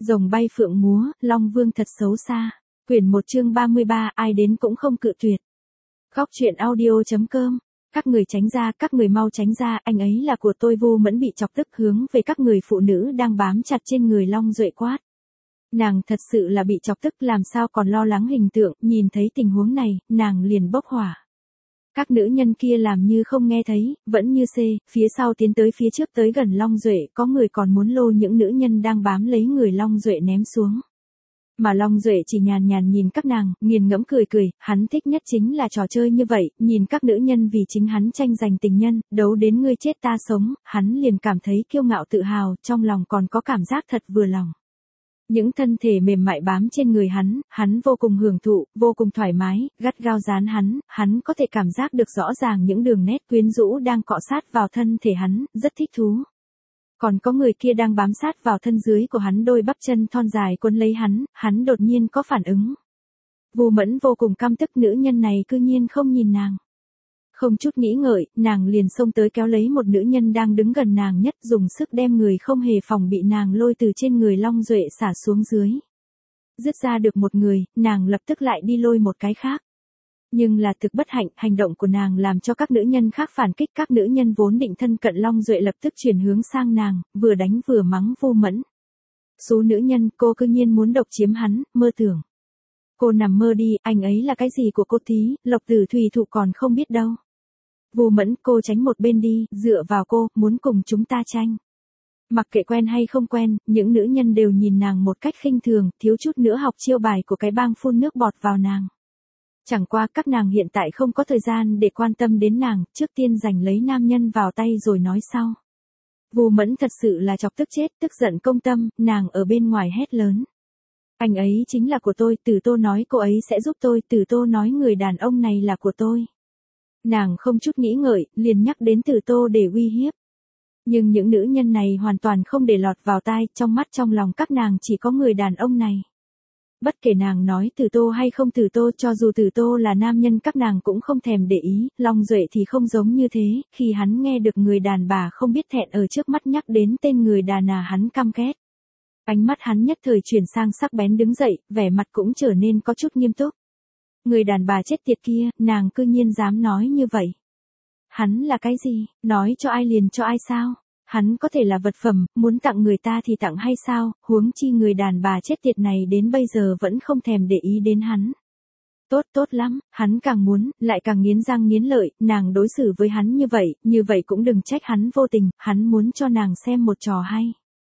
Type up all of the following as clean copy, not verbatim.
Rồng bay phượng múa, Long Vương thật xấu xa. Quyển 1 chương 33, ai đến cũng không cự tuyệt. Góc truyện audio.com. Các người tránh ra, các người mau tránh ra, anh ấy là của tôi. Vu Mẫn bị chọc tức hướng về các người phụ nữ đang bám chặt trên người Long Duệ quát. Nàng thật sự là bị chọc tức, làm sao còn lo lắng hình tượng, nhìn thấy tình huống này, nàng liền bốc hỏa. Các nữ nhân kia làm như không nghe thấy, vẫn như phía sau tiến tới phía trước tới gần Long Duệ, có người còn muốn lôi những nữ nhân đang bám lấy người Long Duệ ném xuống. Mà Long Duệ chỉ nhàn nhàn nhìn các nàng, nghiền ngẫm cười cười, hắn thích nhất chính là trò chơi như vậy, nhìn các nữ nhân vì chính hắn tranh giành tình nhân, đấu đến ngươi chết ta sống, hắn liền cảm thấy kiêu ngạo tự hào, trong lòng còn có cảm giác thật vừa lòng. Những thân thể mềm mại bám trên người hắn vô cùng hưởng thụ, vô cùng thoải mái, gắt gao dán hắn có thể cảm giác được rõ ràng những đường nét quyến rũ đang cọ sát vào thân thể hắn, rất thích thú. Còn có người kia đang bám sát vào thân dưới của hắn, đôi bắp chân thon dài quấn lấy hắn đột nhiên có phản ứng. Vu Mẫn vô cùng căm tức, nữ nhân này cư nhiên không nhìn nàng. Không chút nghĩ ngợi, nàng liền xông tới kéo lấy một nữ nhân đang đứng gần nàng nhất, dùng sức đem người không hề phòng bị nàng lôi từ trên người Long Duệ xả xuống dưới. Dứt ra được một người, nàng lập tức lại đi lôi một cái khác. Nhưng là thực bất hạnh, hành động của nàng làm cho các nữ nhân khác phản kích, các nữ nhân vốn định thân cận Long Duệ lập tức chuyển hướng sang nàng, vừa đánh vừa mắng Vu Mẫn. Số nữ nhân, cô cư nhiên muốn độc chiếm hắn, mơ tưởng. Cô nằm mơ đi, anh ấy là cái gì của cô tí, Lộc Tử Thủy Thụ còn không biết đâu. Vu Mẫn, cô tránh một bên đi, dựa vào cô, muốn cùng chúng ta tranh. Mặc kệ quen hay không quen, những nữ nhân đều nhìn nàng một cách khinh thường, thiếu chút nữa học chiêu bài của cái bang phun nước bọt vào nàng. Chẳng qua các nàng hiện tại không có thời gian để quan tâm đến nàng, trước tiên giành lấy nam nhân vào tay rồi nói sau. Vu Mẫn thật sự là chọc tức chết, tức giận công tâm, nàng ở bên ngoài hét lớn. Anh ấy chính là của tôi, Tử Tô nói cô ấy sẽ giúp tôi, Tử Tô nói người đàn ông này là của tôi. Nàng không chút nghĩ ngợi, liền nhắc đến Tử Tô để uy hiếp. Nhưng những nữ nhân này hoàn toàn không để lọt vào tai, trong mắt trong lòng các nàng chỉ có người đàn ông này. Bất kể nàng nói Tử Tô hay không Tử Tô, cho dù Tử Tô là nam nhân các nàng cũng không thèm để ý, Long Duệ thì không giống như thế, khi hắn nghe được người đàn bà không biết thẹn ở trước mắt nhắc đến tên người đàn hắn căm ghét. Ánh mắt hắn nhất thời chuyển sang sắc bén, đứng dậy, vẻ mặt cũng trở nên có chút nghiêm túc. Người đàn bà chết tiệt kia, nàng cư nhiên dám nói như vậy. Hắn là cái gì, nói cho ai liền cho ai sao? Hắn có thể là vật phẩm, muốn tặng người ta thì tặng hay sao, huống chi người đàn bà chết tiệt này đến bây giờ vẫn không thèm để ý đến hắn. Tốt lắm, hắn càng muốn, lại càng nghiến răng nghiến lợi, nàng đối xử với hắn như vậy cũng đừng trách hắn vô tình, hắn muốn cho nàng xem một trò hay.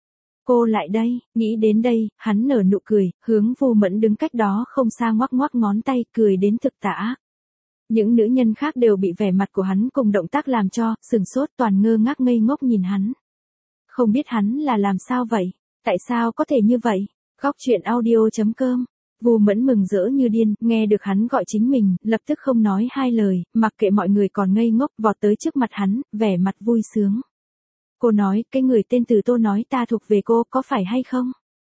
Cô lại đây, nghĩ đến đây, hắn nở nụ cười, hướng Vu Mẫn đứng cách đó không xa ngoắc ngoắc ngón tay, cười đến thực tà ác. Những nữ nhân khác đều bị vẻ mặt của hắn cùng động tác làm cho, sừng sốt, toàn ngơ ngác ngây ngốc nhìn hắn. Không biết hắn là làm sao vậy? Tại sao có thể như vậy? Góc truyện audio.com. Vu Mẫn mừng rỡ như điên, nghe được hắn gọi chính mình, lập tức không nói hai lời, mặc kệ mọi người còn ngây ngốc, vọt tới trước mặt hắn, vẻ mặt vui sướng. Cô nói, cái người tên Tử Tô nói ta thuộc về cô, có phải hay không?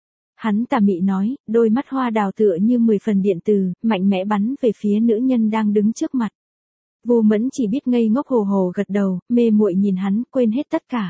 Hắn tà mị nói, đôi mắt hoa đào tựa như 10 phần điện từ, mạnh mẽ bắn về phía nữ nhân đang đứng trước mặt. Vu Mẫn chỉ biết ngây ngốc hồ hồ gật đầu, mê muội nhìn hắn, quên hết tất cả.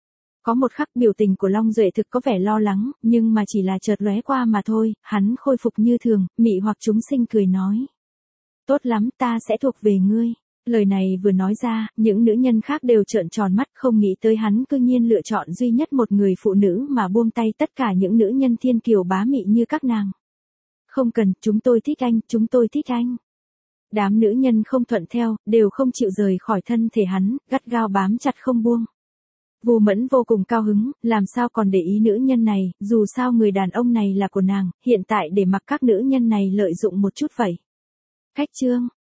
Có một khắc biểu tình của Long Duệ thực có vẻ lo lắng, nhưng mà chỉ là chợt lóe qua mà thôi, hắn khôi phục như thường, mị hoặc chúng sinh cười nói. Tốt lắm, ta sẽ thuộc về ngươi. Lời này vừa nói ra, những nữ nhân khác đều trợn tròn mắt, không nghĩ tới hắn cư nhiên lựa chọn duy nhất một người phụ nữ mà buông tay tất cả những nữ nhân thiên kiều bá mị như các nàng. Không cần, chúng tôi thích anh, chúng tôi thích anh. Đám nữ nhân không thuận theo, đều không chịu rời khỏi thân thể hắn, gắt gao bám chặt không buông. Vu Mẫn vô cùng cao hứng, làm sao còn để ý nữ nhân này, dù sao người đàn ông này là của nàng, hiện tại để mặc các nữ nhân này lợi dụng một chút vậy. Cách chương